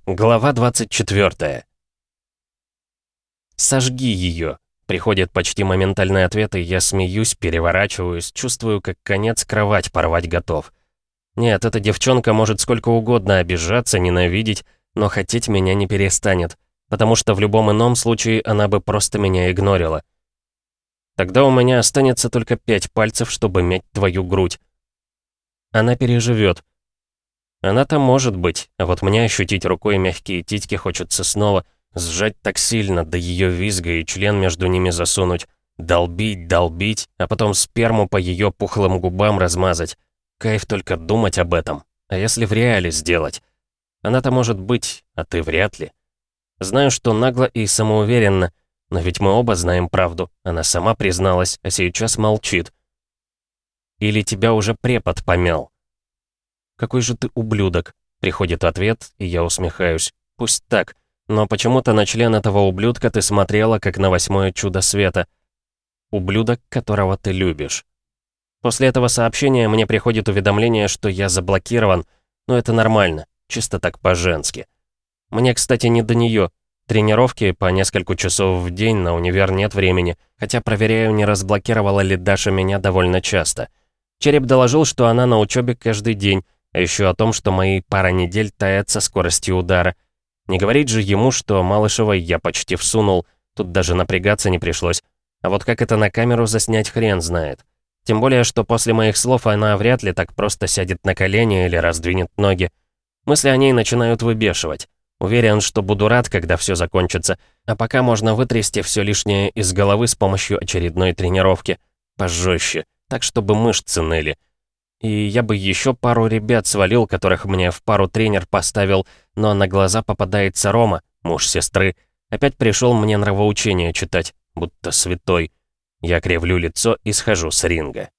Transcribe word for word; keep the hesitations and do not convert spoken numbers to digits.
Глава двадцать четвёртая. «Сожги ее!» Приходит почти моментальный ответ, и я смеюсь, переворачиваюсь, чувствую, как конец кровать порвать готов. Нет, эта девчонка может сколько угодно обижаться, ненавидеть, но хотеть меня не перестанет, потому что в любом ином случае она бы просто меня игнорила. Тогда у меня останется только пять пальцев, чтобы мять твою грудь. Она переживет. Она-то может быть, а вот мне ощутить рукой мягкие титьки хочется снова, сжать так сильно до ее визга и член между ними засунуть, долбить, долбить, а потом сперму по ее пухлым губам размазать. Кайф только думать об этом. А если в реале сделать? Она-то может быть, а ты вряд ли. Знаю, что нагло и самоуверенно, но ведь мы оба знаем правду. Она сама призналась, а сейчас молчит. Или тебя уже препод помял? «Какой же ты ублюдок!» Приходит ответ, и я усмехаюсь. «Пусть так, но почему-то на член этого ублюдка ты смотрела, как на восьмое чудо света. Ублюдок, которого ты любишь». После этого сообщения мне приходит уведомление, что я заблокирован, но это нормально, чисто так по-женски. Мне, кстати, не до нее. Тренировки по несколько часов в день, на универ нет времени, хотя проверяю, не разблокировала ли Даша меня довольно часто. Череп доложил, что она на учебе каждый день, а еще о том, что мои пара недель тает со скоростью удара. Не говорить же ему, что Малышевой я почти всунул, тут даже напрягаться не пришлось. А вот как это на камеру заснять, хрен знает. Тем более, что после моих слов она вряд ли так просто сядет на колени или раздвинет ноги. Мысли о ней начинают выбешивать. Уверен, что буду рад, когда все закончится, а пока можно вытрясти все лишнее из головы с помощью очередной тренировки. Пожестче, так чтобы мышцы ныли. И я бы еще пару ребят свалил, которых мне в пару тренер поставил, но на глаза попадается Рома, муж сестры. Опять пришел мне нравоучение читать, будто святой. Я кривлю лицо и схожу с ринга.